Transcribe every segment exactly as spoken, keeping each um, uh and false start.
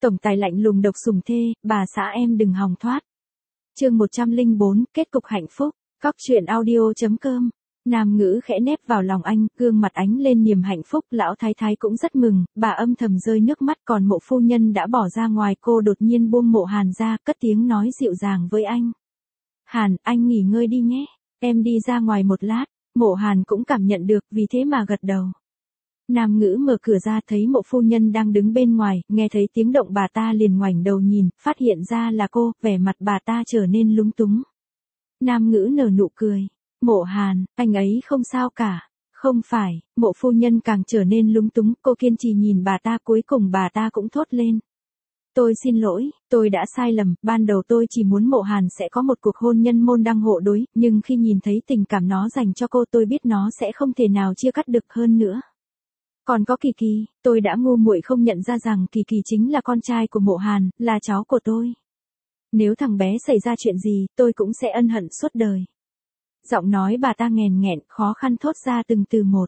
Tổng tài lạnh lùng độc sủng thê, bà xã em đừng hòng thoát. Chương một trăm lẻ bốn, kết cục hạnh phúc. Cóc truyện audio chấm com. Nam Ngữ khẽ nép vào lòng anh, gương mặt ánh lên niềm hạnh phúc, lão thái thái cũng rất mừng, bà âm thầm rơi nước mắt, còn Mộ phu nhân đã bỏ ra ngoài, cô đột nhiên buông Mộ Hàn ra, cất tiếng nói dịu dàng với anh. Hàn, anh nghỉ ngơi đi nhé, em đi ra ngoài một lát. Mộ Hàn cũng cảm nhận được, vì thế mà gật đầu. Nam Ngữ mở cửa ra thấy Mộ phu nhân đang đứng bên ngoài, nghe thấy tiếng động bà ta liền ngoảnh đầu nhìn, phát hiện ra là cô, vẻ mặt bà ta trở nên lúng túng. Nam Ngữ nở nụ cười. Mộ Hàn, anh ấy không sao cả. Không phải, Mộ phu nhân càng trở nên lúng túng, cô kiên trì nhìn bà ta, cuối cùng bà ta cũng thốt lên. Tôi xin lỗi, tôi đã sai lầm, ban đầu tôi chỉ muốn Mộ Hàn sẽ có một cuộc hôn nhân môn đăng hộ đối, nhưng khi nhìn thấy tình cảm nó dành cho cô tôi biết nó sẽ không thể nào chia cắt được hơn nữa. Còn có Kỳ Kỳ, tôi đã ngu muội không nhận ra rằng Kỳ Kỳ chính là con trai của Mộ Hàn, là cháu của tôi. Nếu thằng bé xảy ra chuyện gì, tôi cũng sẽ ân hận suốt đời. Giọng nói bà ta nghèn nghẹn, khó khăn thốt ra từng từ một.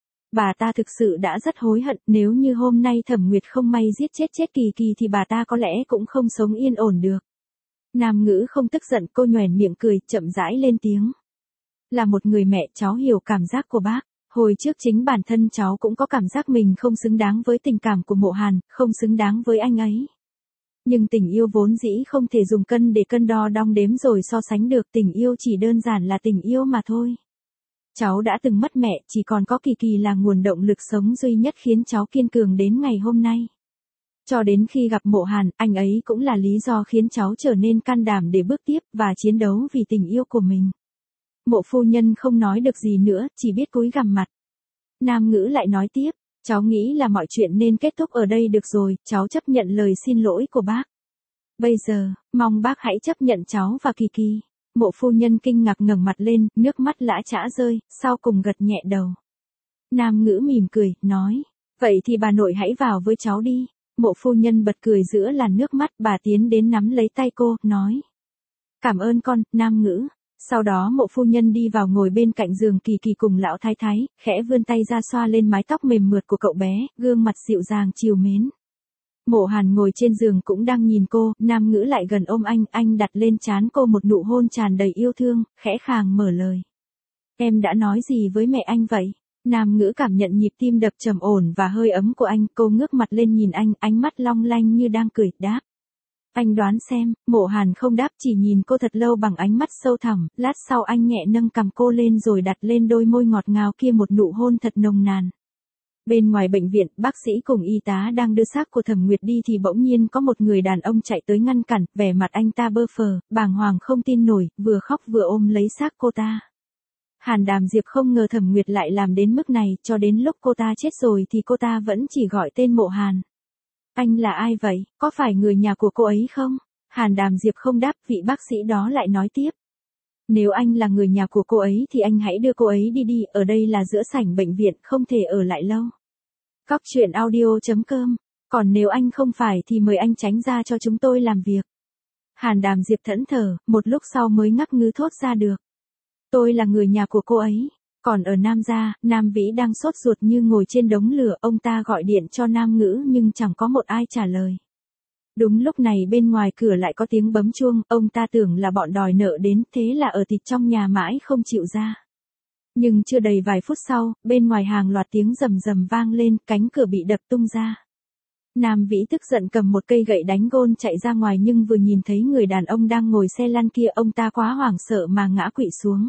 Bà ta thực sự đã rất hối hận, nếu như hôm nay Thẩm Nguyệt không may giết chết chết Kỳ Kỳ thì bà ta có lẽ cũng không sống yên ổn được. Nam Ngữ không tức giận, cô nhoẻn miệng cười, chậm rãi lên tiếng. Là một người mẹ, cháu hiểu cảm giác của bác. Hồi trước chính bản thân cháu cũng có cảm giác mình không xứng đáng với tình cảm của Mộ Hàn, không xứng đáng với anh ấy. Nhưng tình yêu vốn dĩ không thể dùng cân để cân đo đong đếm rồi so sánh được, tình yêu chỉ đơn giản là tình yêu mà thôi. Cháu đã từng mất mẹ, chỉ còn có Kỳ Kỳ là nguồn động lực sống duy nhất khiến cháu kiên cường đến ngày hôm nay. Cho đến khi gặp Mộ Hàn, anh ấy cũng là lý do khiến cháu trở nên can đảm để bước tiếp và chiến đấu vì tình yêu của mình. Mộ phu nhân không nói được gì nữa, chỉ biết cúi gằm mặt. Nam Ngữ lại nói tiếp, cháu nghĩ là mọi chuyện nên kết thúc ở đây được rồi, cháu chấp nhận lời xin lỗi của bác. Bây giờ, mong bác hãy chấp nhận cháu và Kỳ Kỳ. Mộ phu nhân kinh ngạc ngẩng mặt lên, nước mắt lã chã rơi, sau cùng gật nhẹ đầu. Nam Ngữ mỉm cười, nói, vậy thì bà nội hãy vào với cháu đi. Mộ phu nhân bật cười giữa làn nước mắt, bà tiến đến nắm lấy tay cô, nói. Cảm ơn con, Nam Ngữ. Sau đó Mộ phu nhân đi vào ngồi bên cạnh giường Kỳ Kỳ cùng lão thái thái, khẽ vươn tay ra xoa lên mái tóc mềm mượt của cậu bé, gương mặt dịu dàng trìu mến. Mộ Hàn ngồi trên giường cũng đang nhìn cô, Nam Ngữ lại gần ôm anh, anh đặt lên trán cô một nụ hôn tràn đầy yêu thương, khẽ khàng mở lời. Em đã nói gì với mẹ anh vậy? Nam Ngữ cảm nhận nhịp tim đập trầm ổn và hơi ấm của anh, cô ngước mặt lên nhìn anh, ánh mắt long lanh như đang cười, đáp. Anh đoán xem. Mộ Hàn không đáp, chỉ nhìn cô thật lâu bằng ánh mắt sâu thẳm, lát sau anh nhẹ nâng cằm cô lên rồi đặt lên đôi môi ngọt ngào kia một nụ hôn thật nồng nàn. Bên ngoài bệnh viện, bác sĩ cùng y tá đang đưa xác của Thẩm Nguyệt đi thì bỗng nhiên có một người đàn ông chạy tới ngăn cản, vẻ mặt anh ta bơ phờ, bàng hoàng không tin nổi, vừa khóc vừa ôm lấy xác cô ta. Hàn Đàm Diệp không ngờ Thẩm Nguyệt lại làm đến mức này, cho đến lúc cô ta chết rồi thì cô ta vẫn chỉ gọi tên Mộ Hàn. Anh là ai vậy, có phải người nhà của cô ấy không? Hàn Đàm Diệp không đáp, vị bác sĩ đó lại nói tiếp. Nếu anh là người nhà của cô ấy thì anh hãy đưa cô ấy đi đi, ở đây là giữa sảnh bệnh viện, không thể ở lại lâu. Cóc truyện audio chấm com. Còn nếu anh không phải thì mời anh tránh ra cho chúng tôi làm việc. Hàn Đàm Diệp thẫn thờ, một lúc sau mới ngắc ngứ thốt ra được. Tôi là người nhà của cô ấy. Còn ở Nam gia, Nam Vĩ đang sốt ruột như ngồi trên đống lửa, ông ta gọi điện cho Nam Ngữ nhưng chẳng có một ai trả lời. Đúng lúc này bên ngoài cửa lại có tiếng bấm chuông, ông ta tưởng là bọn đòi nợ đến, thế là ở tịt trong nhà mãi không chịu ra. Nhưng chưa đầy vài phút sau, bên ngoài hàng loạt tiếng rầm rầm vang lên, cánh cửa bị đập tung ra. Nam Vĩ tức giận cầm một cây gậy đánh gôn chạy ra ngoài nhưng vừa nhìn thấy người đàn ông đang ngồi xe lăn kia, ông ta quá hoảng sợ mà ngã quỵ xuống.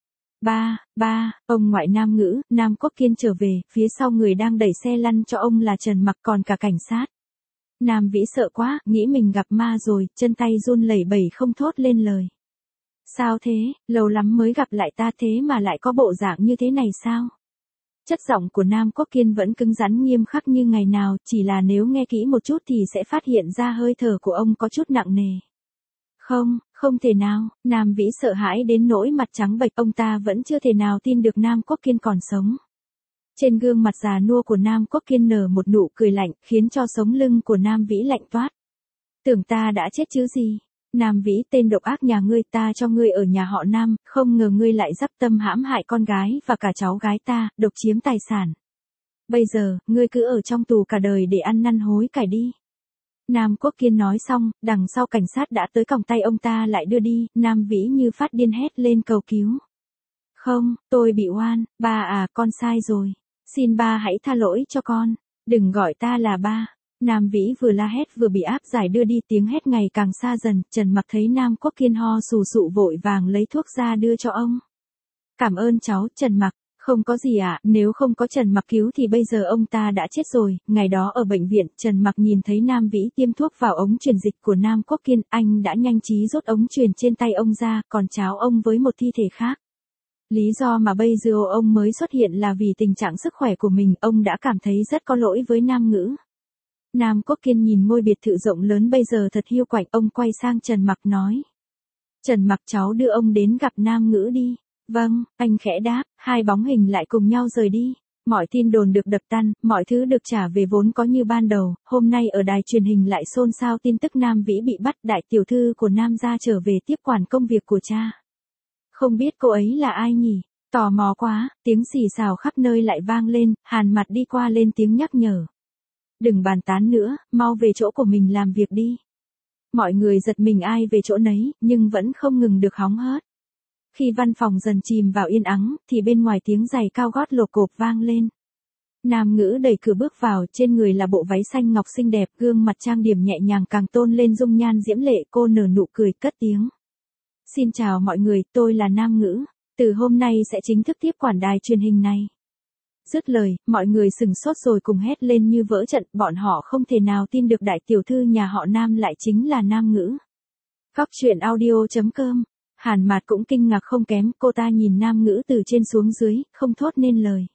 Ba, ba, ông ngoại Nam Ngữ, Nam Quốc Kiên trở về, phía sau người đang đẩy xe lăn cho ông là Trần Mặc còn cả cảnh sát. Nam Vĩ sợ quá, nghĩ mình gặp ma rồi, chân tay run lẩy bẩy không thốt lên lời. Sao thế, lâu lắm mới gặp lại ta thế mà lại có bộ dạng như thế này sao? Chất giọng của Nam Quốc Kiên vẫn cứng rắn nghiêm khắc như ngày nào, chỉ là nếu nghe kỹ một chút thì sẽ phát hiện ra hơi thở của ông có chút nặng nề. Không, không thể nào, Nam Vĩ sợ hãi đến nỗi mặt trắng bệch, ông ta vẫn chưa thể nào tin được Nam Quốc Kiên còn sống. Trên gương mặt già nua của Nam Quốc Kiên nở một nụ cười lạnh, khiến cho sống lưng của Nam Vĩ lạnh toát. Tưởng ta đã chết chứ gì? Nam Vĩ, tên độc ác nhà ngươi, ta cho ngươi ở nhà họ Nam, không ngờ ngươi lại dắp tâm hãm hại con gái và cả cháu gái ta, độc chiếm tài sản. Bây giờ, ngươi cứ ở trong tù cả đời để ăn năn hối cải đi. Nam Quốc Kiên nói xong, đằng sau cảnh sát đã tới còng tay ông ta lại đưa đi, Nam Vĩ như phát điên hét lên cầu cứu. Không, tôi bị oan, ba à, con sai rồi. Xin ba hãy tha lỗi cho con. Đừng gọi ta là ba. Nam Vĩ vừa la hét vừa bị áp giải đưa đi, tiếng hét ngày càng xa dần, Trần Mặc thấy Nam Quốc Kiên ho sù sụ vội vàng lấy thuốc ra đưa cho ông. Cảm ơn cháu, Trần Mặc. Không có gì ạ, à, nếu không có Trần Mặc cứu thì bây giờ ông ta đã chết rồi. Ngày đó ở bệnh viện, Trần Mặc nhìn thấy Nam Vĩ tiêm thuốc vào ống truyền dịch của Nam Quốc Kiên, anh đã nhanh trí rút ống truyền trên tay ông ra, còn tráo ông với một thi thể khác. Lý do mà bây giờ ông mới xuất hiện là vì tình trạng sức khỏe của mình, ông đã cảm thấy rất có lỗi với Nam Ngữ. Nam Quốc Kiên nhìn ngôi biệt thự rộng lớn bây giờ thật hiu quạnh, ông quay sang Trần Mặc nói. Trần Mặc, cháu đưa ông đến gặp Nam Ngữ đi. Vâng, anh khẽ đáp, hai bóng hình lại cùng nhau rời đi. Mọi tin đồn được đập tan, mọi thứ được trả về vốn có như ban đầu. Hôm nay ở đài truyền hình lại xôn xao tin tức Nam Vĩ bị bắt, đại tiểu thư của Nam gia trở về tiếp quản công việc của cha. Không biết cô ấy là ai nhỉ? Tò mò quá, tiếng xì xào khắp nơi lại vang lên, Hàn Mặt đi qua lên tiếng nhắc nhở. Đừng bàn tán nữa, mau về chỗ của mình làm việc đi. Mọi người giật mình ai về chỗ nấy, nhưng vẫn không ngừng được hóng hớt. Khi văn phòng dần chìm vào yên ắng, thì bên ngoài tiếng giày cao gót lộp cộp vang lên. Nam Ngữ đẩy cửa bước vào, trên người là bộ váy xanh ngọc xinh đẹp, gương mặt trang điểm nhẹ nhàng càng tôn lên dung nhan diễm lệ, cô nở nụ cười cất tiếng. Xin chào mọi người, tôi là Nam Ngữ, từ hôm nay sẽ chính thức tiếp quản đài truyền hình này. Dứt lời, mọi người sừng sốt rồi cùng hét lên như vỡ trận, bọn họ không thể nào tin được đại tiểu thư nhà họ Nam lại chính là Nam Ngữ. Góc truyện audio chấm com. Hàn Mạt cũng kinh ngạc không kém, cô ta nhìn Nam Ngữ từ trên xuống dưới, không thốt nên lời.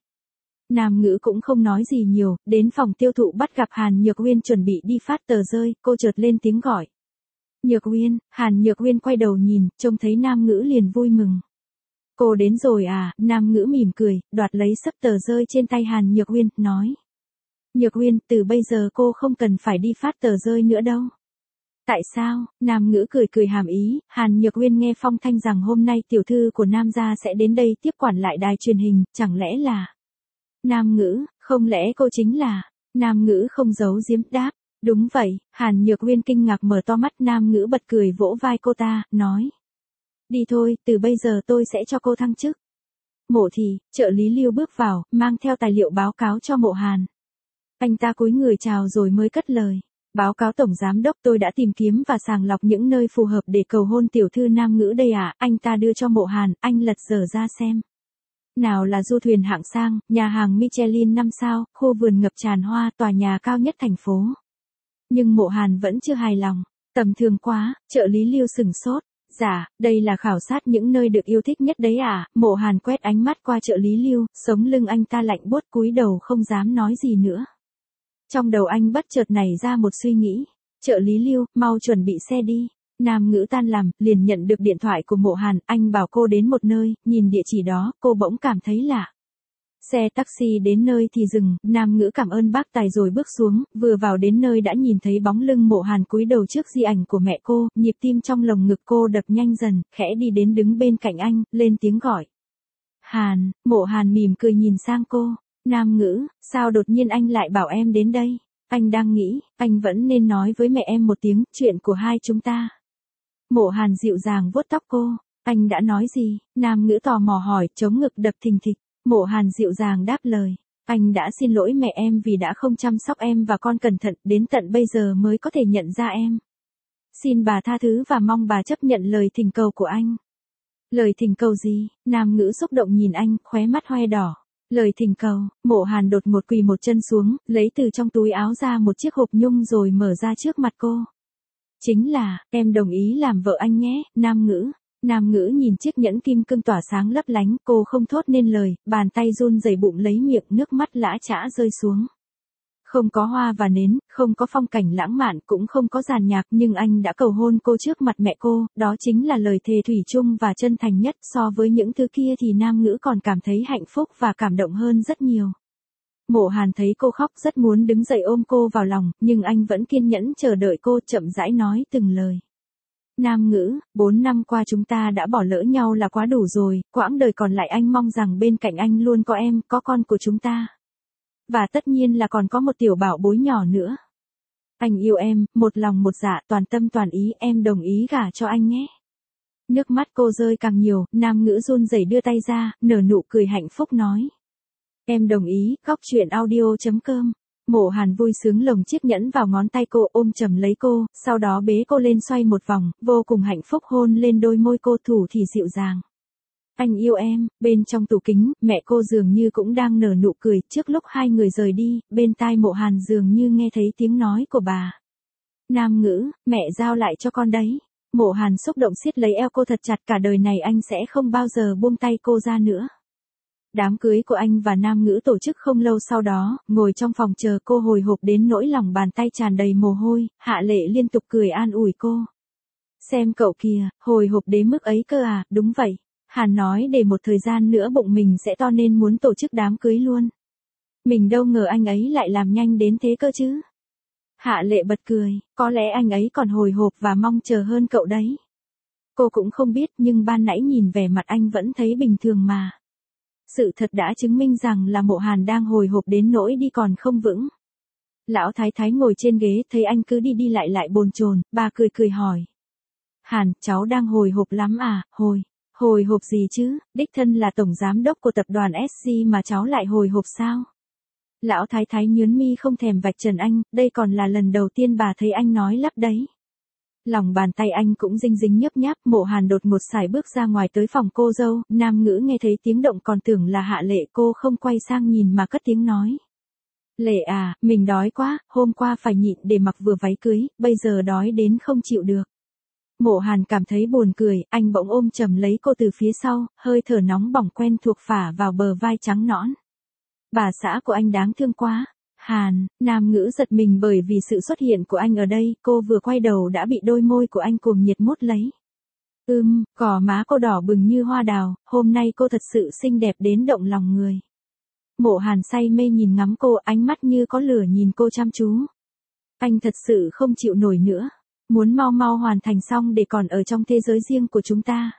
Nam Ngữ cũng không nói gì nhiều, đến phòng tiêu thụ bắt gặp Hàn Nhược Uyên chuẩn bị đi phát tờ rơi, cô chợt lên tiếng gọi. Nhược Uyên, Hàn Nhược Uyên quay đầu nhìn, trông thấy Nam Ngữ liền vui mừng. Cô đến rồi à, Nam Ngữ mỉm cười, đoạt lấy sấp tờ rơi trên tay Hàn Nhược Uyên, nói. Nhược Uyên, từ bây giờ cô không cần phải đi phát tờ rơi nữa đâu. Tại sao? Nam Ngữ cười cười hàm ý, Hàn Nhược Uyên nghe phong thanh rằng hôm nay tiểu thư của Nam gia sẽ đến đây tiếp quản lại đài truyền hình, chẳng lẽ là... Nam Ngữ, không lẽ cô chính là... Nam Ngữ không giấu giếm đáp. Đúng vậy, Hàn Nhược Uyên kinh ngạc mở to mắt, Nam Ngữ bật cười vỗ vai cô ta, nói. Đi thôi, từ bây giờ tôi sẽ cho cô thăng chức. Mộ Thì, trợ lý Lưu bước vào, mang theo tài liệu báo cáo cho Mộ Hàn. Anh ta cúi người chào rồi mới cất lời. Báo cáo Tổng Giám Đốc, tôi đã tìm kiếm và sàng lọc những nơi phù hợp để cầu hôn tiểu thư Nam Ngữ đây ạ. À. Anh ta đưa cho Mộ Hàn, anh lật dở ra xem. Nào là du thuyền hạng sang, nhà hàng Michelin năm sao, khu vườn ngập tràn hoa, tòa nhà cao nhất thành phố. Nhưng Mộ Hàn vẫn chưa hài lòng. Tầm thường quá, trợ lý Lưu sừng sốt. Dạ, đây là khảo sát những nơi được yêu thích nhất đấy à. Mộ Hàn quét ánh mắt qua trợ lý Lưu, sống lưng anh ta lạnh buốt, cúi đầu không dám nói gì nữa. Trong đầu anh bất chợt nảy ra một suy nghĩ. Trợ lý Lưu, mau chuẩn bị xe đi. Nam Ngữ tan làm, liền nhận được điện thoại của Mộ Hàn, anh bảo cô đến một nơi, nhìn địa chỉ đó, cô bỗng cảm thấy lạ. Xe taxi đến nơi thì dừng, Nam Ngữ cảm ơn bác tài rồi bước xuống, vừa vào đến nơi đã nhìn thấy bóng lưng Mộ Hàn cúi đầu trước di ảnh của mẹ cô, nhịp tim trong lồng ngực cô đập nhanh dần, khẽ đi đến đứng bên cạnh anh, lên tiếng gọi. Hàn, Mộ Hàn mỉm cười nhìn sang cô. Nam Ngữ, sao đột nhiên anh lại bảo em đến đây? Anh đang nghĩ, anh vẫn nên nói với mẹ em một tiếng, chuyện của hai chúng ta. Mộ Hàn dịu dàng vuốt tóc cô. Anh đã nói gì? Nam Ngữ tò mò hỏi, chống ngực đập thình thịch. Mộ Hàn dịu dàng đáp lời. Anh đã xin lỗi mẹ em vì đã không chăm sóc em và con cẩn thận, đến tận bây giờ mới có thể nhận ra em. Xin bà tha thứ và mong bà chấp nhận lời thỉnh cầu của anh. Lời thỉnh cầu gì? Nam Ngữ xúc động nhìn anh, khóe mắt hoe đỏ. Lời thỉnh cầu, Mộ Hàn đột ngột quỳ một chân xuống, lấy từ trong túi áo ra một chiếc hộp nhung rồi mở ra trước mặt cô. Chính là, em đồng ý làm vợ anh nhé, Nam Ngữ. Nam Ngữ nhìn chiếc nhẫn kim cương tỏa sáng lấp lánh, cô không thốt nên lời, bàn tay run rẩy bụng lấy miệng, nước mắt lã chã rơi xuống. Không có hoa và nến, không có phong cảnh lãng mạn, cũng không có dàn nhạc, nhưng anh đã cầu hôn cô trước mặt mẹ cô, đó chính là lời thề thủy chung và chân thành nhất. So với những thứ kia thì Nam Ngữ còn cảm thấy hạnh phúc và cảm động hơn rất nhiều. Mộ Hàn thấy cô khóc rất muốn đứng dậy ôm cô vào lòng, nhưng anh vẫn kiên nhẫn chờ đợi cô, chậm rãi nói từng lời. Nam Ngữ, bốn năm qua chúng ta đã bỏ lỡ nhau là quá đủ rồi, quãng đời còn lại anh mong rằng bên cạnh anh luôn có em, có con của chúng ta. Và tất nhiên là còn có một tiểu bảo bối nhỏ nữa. Anh yêu em, một lòng một dạ, toàn tâm toàn ý, em đồng ý gả cho anh nhé. Nước mắt cô rơi càng nhiều, Nam Ngữ run rẩy đưa tay ra, nở nụ cười hạnh phúc nói. Em đồng ý, Cóc truyện audio chấm com. Mộ Hàn vui sướng lồng chiếc nhẫn vào ngón tay cô, ôm chầm lấy cô, sau đó bế cô lên xoay một vòng, vô cùng hạnh phúc hôn lên đôi môi cô, thủ thì dịu dàng. Anh yêu em. Bên trong tủ kính, mẹ cô dường như cũng đang nở nụ cười, trước lúc hai người rời đi, bên tai Mộ Hàn dường như nghe thấy tiếng nói của bà. Nam Ngữ, mẹ giao lại cho con đấy. Mộ Hàn xúc động siết lấy eo cô thật chặt, cả đời này anh sẽ không bao giờ buông tay cô ra nữa. Đám cưới của anh và Nam Ngữ tổ chức không lâu sau đó, ngồi trong phòng chờ cô hồi hộp đến nỗi lòng bàn tay tràn đầy mồ hôi, Hạ Lệ liên tục cười an ủi cô. Xem cậu kìa, hồi hộp đến mức ấy cơ à, đúng vậy. Hàn nói để một thời gian nữa bụng mình sẽ to nên muốn tổ chức đám cưới luôn. Mình đâu ngờ anh ấy lại làm nhanh đến thế cơ chứ. Hạ Lệ bật cười, có lẽ anh ấy còn hồi hộp và mong chờ hơn cậu đấy. Cô cũng không biết nhưng ban nãy nhìn vẻ mặt anh vẫn thấy bình thường mà. Sự thật đã chứng minh rằng là Mộ Hàn đang hồi hộp đến nỗi đi còn không vững. Lão Thái Thái ngồi trên ghế thấy anh cứ đi đi lại lại bồn chồn, bà cười cười hỏi. Hàn, cháu đang hồi hộp lắm à, hồi, hồi hộp gì chứ, đích thân là tổng giám đốc của tập đoàn ét xê mà cháu lại hồi hộp sao? Lão Thái Thái nhướng mi không thèm vạch trần anh, đây còn là lần đầu tiên bà thấy anh nói lắp đấy. Lòng bàn tay anh cũng dinh dính nhấp nháp. Mộ Hàn đột ngột xài bước ra ngoài tới phòng cô dâu, Nam Ngữ nghe thấy tiếng động còn tưởng là Hạ Lệ, cô không quay sang nhìn mà cất tiếng nói. Lệ à, mình đói quá, hôm qua phải nhịn để mặc vừa váy cưới, bây giờ đói đến không chịu được. Mộ Hàn cảm thấy buồn cười, anh bỗng ôm chầm lấy cô từ phía sau, hơi thở nóng bỏng quen thuộc phả vào bờ vai trắng nõn. Bà xã của anh đáng thương quá. Hàn, Nam Ngữ giật mình bởi vì sự xuất hiện của anh ở đây, cô vừa quay đầu đã bị đôi môi của anh cuồng nhiệt mút lấy. Ưm, gò má cô đỏ bừng như hoa đào, hôm nay cô thật sự xinh đẹp đến động lòng người. Mộ Hàn say mê nhìn ngắm cô, ánh mắt như có lửa nhìn cô chăm chú. Anh thật sự không chịu nổi nữa, muốn mau mau hoàn thành xong để còn ở trong thế giới riêng của chúng ta.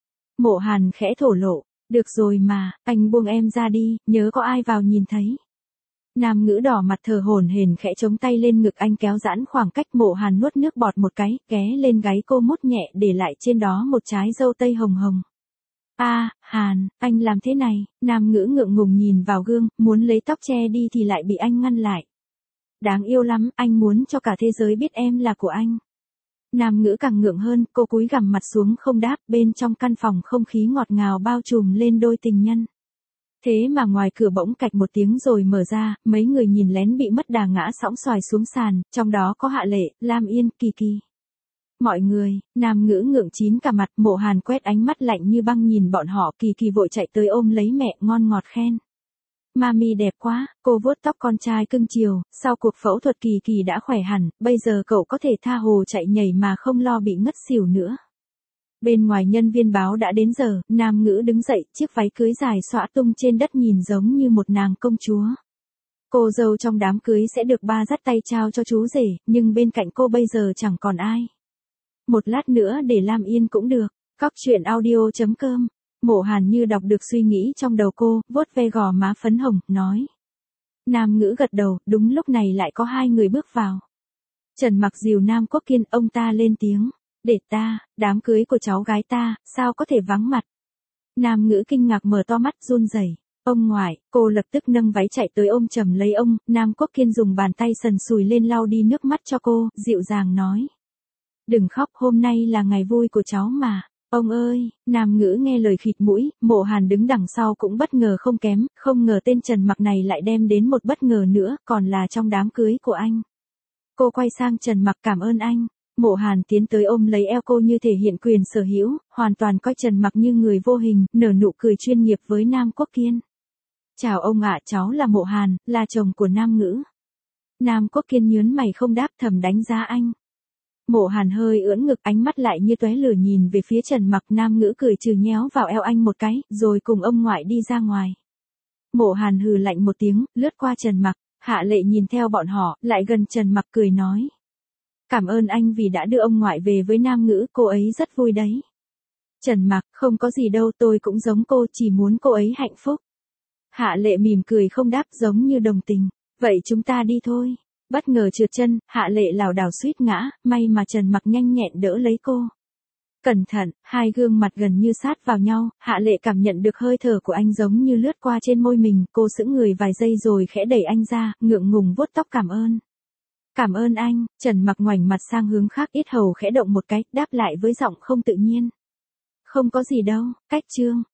Mộ Hàn khẽ thổ lộ, được rồi mà, anh buông em ra đi, nhớ có ai vào nhìn thấy. Nam Ngữ đỏ mặt thở hổn hển khẽ chống tay lên ngực anh kéo giãn khoảng cách. Mộ Hàn nuốt nước bọt một cái, ghé lên gáy cô mút nhẹ để lại trên đó một trái dâu tây hồng hồng. A, à, Hàn, anh làm thế này. Nam Ngữ ngượng ngùng nhìn vào gương, muốn lấy tóc che đi thì lại bị anh ngăn lại. Đáng yêu lắm, anh muốn cho cả thế giới biết em là của anh. Nam Ngữ càng ngượng hơn, cô cúi gằm mặt xuống không đáp, bên trong căn phòng không khí ngọt ngào bao trùm lên đôi tình nhân. Thế mà ngoài cửa bỗng cạch một tiếng rồi mở ra, mấy người nhìn lén bị mất đà ngã sõng xoài xuống sàn, trong đó có Hạ Lệ, Lam Yên, Kỳ Kỳ. Mọi người, Nam Ngữ ngượng chín cả mặt. Mộ Hàn quét ánh mắt lạnh như băng nhìn bọn họ, Kỳ Kỳ vội chạy tới ôm lấy mẹ, ngon ngọt khen. Mami đẹp quá, cô vuốt tóc con trai cưng chiều, sau cuộc phẫu thuật Kỳ Kỳ đã khỏe hẳn, bây giờ cậu có thể tha hồ chạy nhảy mà không lo bị ngất xỉu nữa. Bên ngoài nhân viên báo đã đến giờ, Nam Ngữ đứng dậy, chiếc váy cưới dài xõa tung trên đất nhìn giống như một nàng công chúa. Cô dâu trong đám cưới sẽ được ba dắt tay trao cho chú rể, nhưng bên cạnh cô bây giờ chẳng còn ai. Một lát nữa để Lam Yên cũng được. Cóc truyện audio chấm com. Mộ Hàn như đọc được suy nghĩ trong đầu cô, vuốt ve gò má phấn hồng, nói. Nam Ngữ gật đầu, đúng lúc này lại có hai người bước vào. Trần Mặc dìu Nam Quốc Kiên, ông ta lên tiếng. Để ta, đám cưới của cháu gái ta, sao có thể vắng mặt. Nam Ngữ kinh ngạc mở to mắt run rẩy. Ông ngoại, cô lập tức nâng váy chạy tới ôm chầm lấy ông. Nam Quốc Kiên dùng bàn tay sần sùi lên lau đi nước mắt cho cô, dịu dàng nói. Đừng khóc, hôm nay là ngày vui của cháu mà. Ông ơi, Nam Ngữ nghe lời khịt mũi. Mộ Hàn đứng đằng sau cũng bất ngờ không kém, không ngờ tên Trần Mặc này lại đem đến một bất ngờ nữa, còn là trong đám cưới của anh. Cô quay sang Trần Mặc, cảm ơn anh. Mộ Hàn tiến tới ôm lấy eo cô như thể hiện quyền sở hữu, hoàn toàn coi Trần Mặc như người vô hình, nở nụ cười chuyên nghiệp với Nam Quốc Kiên. Chào ông ạ, cháu là Mộ Hàn, là chồng của Nam Ngữ. Nam Quốc Kiên nhớn mày không đáp, thầm đánh giá anh. Mộ Hàn hơi ưỡn ngực, ánh mắt lại như tóe lửa nhìn về phía Trần Mặc. Nam Ngữ cười trừ nhéo vào eo anh một cái, rồi cùng ông ngoại đi ra ngoài. Mộ Hàn hừ lạnh một tiếng, lướt qua Trần Mặc. Hạ Lệ nhìn theo bọn họ, lại gần Trần Mặc cười nói. Cảm ơn anh vì đã đưa ông ngoại về với Nam Ngữ, cô ấy rất vui đấy. Trần Mặc, không có gì đâu, tôi cũng giống cô, chỉ muốn cô ấy hạnh phúc. Hạ Lệ mỉm cười không đáp, giống như đồng tình. Vậy chúng ta đi thôi. Bất ngờ trượt chân, Hạ Lệ lảo đảo suýt ngã, may mà Trần Mặc nhanh nhẹn đỡ lấy cô. Cẩn thận, hai gương mặt gần như sát vào nhau, Hạ Lệ cảm nhận được hơi thở của anh giống như lướt qua trên môi mình, cô sững người vài giây rồi khẽ đẩy anh ra, ngượng ngùng vuốt tóc cảm ơn. Cảm ơn anh, Trần Mặc ngoảnh mặt sang hướng khác, yết hầu khẽ động một cái, đáp lại với giọng không tự nhiên. Không có gì đâu, cách chương.